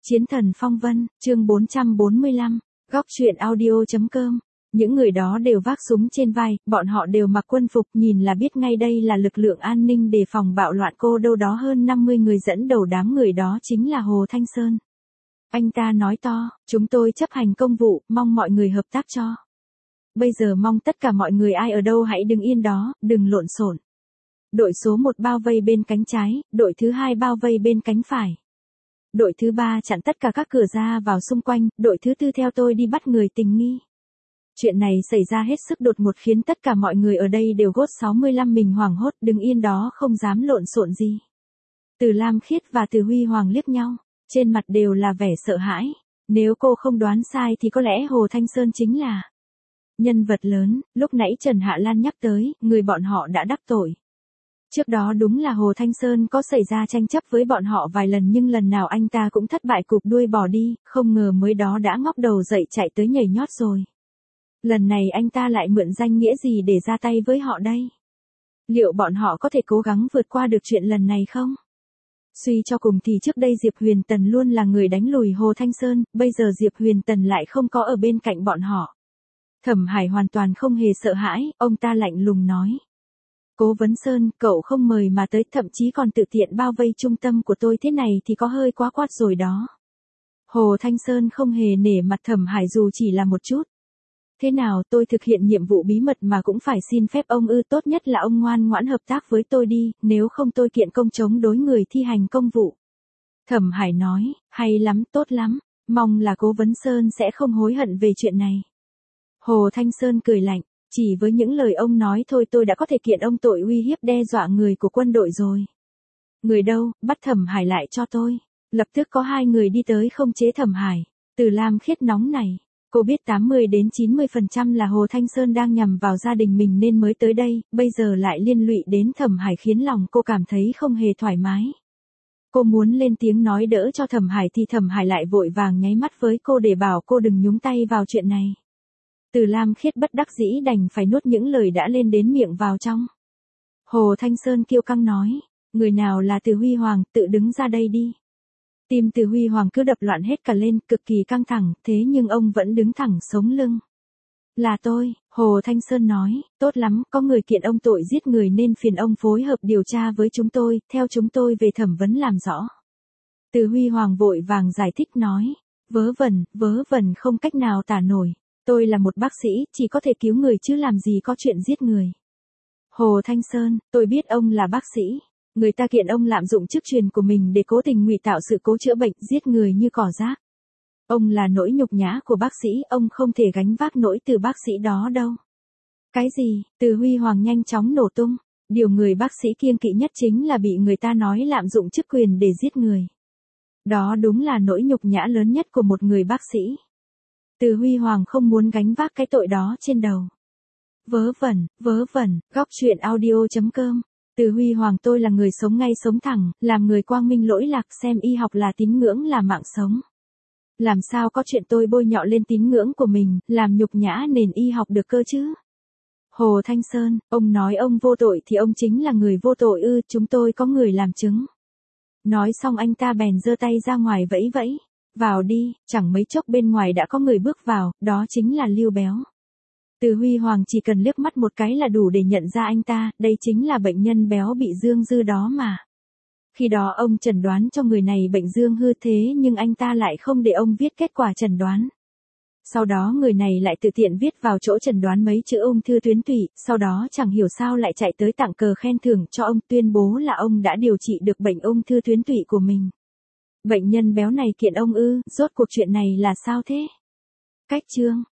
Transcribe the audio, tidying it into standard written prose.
Chiến thần phong vân, chương 445, góc truyện audio.com. Những người đó đều vác súng trên vai, bọn họ đều mặc quân phục, nhìn là biết ngay đây là lực lượng an ninh đề phòng bạo loạn cô đâu đó hơn 50 người dẫn đầu đám người đó chính là Hồ Thanh Sơn. Anh ta nói to, chúng tôi chấp hành công vụ, mong mọi người hợp tác cho. Bây giờ mong tất cả mọi người ai ở đâu hãy đứng yên đó, đừng lộn xộn. Đội số 1 bao vây bên cánh trái, đội thứ 2 bao vây bên cánh phải. Đội thứ 3 chặn tất cả các cửa ra vào xung quanh, đội thứ 4 theo tôi đi bắt người tình nghi. Chuyện này xảy ra hết sức đột ngột khiến tất cả mọi người ở đây đều gốt 65 mình hoảng hốt đứng yên đó không dám lộn xộn gì. Từ Lam Khiết và Từ Huy Hoàng liếc nhau, trên mặt đều là vẻ sợ hãi. Nếu cô không đoán sai thì có lẽ Hồ Thanh Sơn chính là nhân vật lớn, lúc nãy Trần Hạ Lan nhắc tới, người bọn họ đã đắc tội. Trước đó đúng là Hồ Thanh Sơn có xảy ra tranh chấp với bọn họ vài lần nhưng lần nào anh ta cũng thất bại cụp đuôi bỏ đi, không ngờ mới đó đã ngóc đầu dậy chạy tới nhảy nhót rồi. Lần này anh ta lại mượn danh nghĩa gì để ra tay với họ đây? Liệu bọn họ có thể cố gắng vượt qua được chuyện lần này không? Suy cho cùng thì trước đây Diệp Huyền Tần luôn là người đánh lùi Hồ Thanh Sơn, bây giờ Diệp Huyền Tần lại không có ở bên cạnh bọn họ. Thẩm Hải hoàn toàn không hề sợ hãi, ông ta lạnh lùng nói. Cố Vấn Sơn, cậu không mời mà tới, thậm chí còn tự tiện bao vây trung tâm của tôi thế này thì có hơi quá quát rồi đó. Hồ Thanh Sơn không hề nể mặt Thẩm Hải dù chỉ là một chút. Thế nào, tôi thực hiện nhiệm vụ bí mật mà cũng phải xin phép ông ư, tốt nhất là ông ngoan ngoãn hợp tác với tôi đi, nếu không tôi kiện công chống đối người thi hành công vụ. Thẩm Hải nói, hay lắm, tốt lắm, mong là Cố Vấn Sơn sẽ không hối hận về chuyện này. Hồ Thanh Sơn cười lạnh, chỉ với những lời ông nói thôi tôi đã có thể kiện ông tội uy hiếp đe dọa người của quân đội rồi. Người đâu, bắt Thẩm Hải lại cho tôi. Lập tức có 2 người đi tới không chế Thẩm Hải. Từ Lam Khiết nóng này. Cô biết 80 đến 90% là Hồ Thanh Sơn đang nhằm vào gia đình mình nên mới tới đây, bây giờ lại liên lụy đến Thẩm Hải khiến lòng cô cảm thấy không hề thoải mái. Cô muốn lên tiếng nói đỡ cho Thẩm Hải thì Thẩm Hải lại vội vàng nháy mắt với cô để bảo cô đừng nhúng tay vào chuyện này. Từ Lam Khiết bất đắc dĩ đành phải nuốt những lời đã lên đến miệng vào trong. Hồ Thanh Sơn kiêu căng nói, người nào là Từ Huy Hoàng, tự đứng ra đây đi. Tim Từ Huy Hoàng cứ đập loạn hết cả lên, cực kỳ căng thẳng, thế nhưng ông vẫn đứng thẳng sống lưng. Là tôi, Hồ Thanh Sơn nói, tốt lắm, có người kiện ông tội giết người nên phiền ông phối hợp điều tra với chúng tôi, theo chúng tôi về thẩm vấn làm rõ. Từ Huy Hoàng vội vàng giải thích nói, vớ vẩn không cách nào tả nổi, tôi là một bác sĩ, chỉ có thể cứu người chứ làm gì có chuyện giết người. Hồ Thanh Sơn, tôi biết ông là bác sĩ. Người ta kiện ông lạm dụng chức quyền của mình để cố tình ngụy tạo sự cố chữa bệnh, giết người như cỏ rác. Ông là nỗi nhục nhã của bác sĩ, ông không thể gánh vác nỗi từ bác sĩ đó đâu. Cái gì? Từ Huy Hoàng nhanh chóng nổ tung. Điều người bác sĩ kiêng kỵ nhất chính là bị người ta nói lạm dụng chức quyền để giết người. Đó đúng là nỗi nhục nhã lớn nhất của một người bác sĩ. Từ Huy Hoàng không muốn gánh vác cái tội đó trên đầu. Vớ vẩn, góc truyện audio.com. Từ Huy Hoàng, tôi là người sống ngay sống thẳng, làm người quang minh lỗi lạc, xem y học là tín ngưỡng là mạng sống. Làm sao có chuyện tôi bôi nhọ lên tín ngưỡng của mình, làm nhục nhã nền y học được cơ chứ? Hồ Thanh Sơn, ông nói ông vô tội thì ông chính là người vô tội ư, chúng tôi có người làm chứng. Nói xong anh ta bèn giơ tay ra ngoài vẫy vẫy. Vào đi, chẳng mấy chốc bên ngoài đã có người bước vào, đó chính là Lưu Béo. Từ Huy Hoàng chỉ cần liếc mắt một cái là đủ để nhận ra anh ta, đây chính là bệnh nhân béo bị dương dư đó mà. Khi đó ông chẩn đoán cho người này bệnh dương hư thế nhưng anh ta lại không để ông viết kết quả chẩn đoán. Sau đó người này lại tự tiện viết vào chỗ chẩn đoán mấy chữ ung thư tuyến tụy, sau đó chẳng hiểu sao lại chạy tới tặng cờ khen thưởng cho ông, tuyên bố là ông đã điều trị được bệnh ung thư tuyến tụy của mình. Bệnh nhân béo này kiện ông ư, rốt cuộc chuyện này là sao thế? Cách chương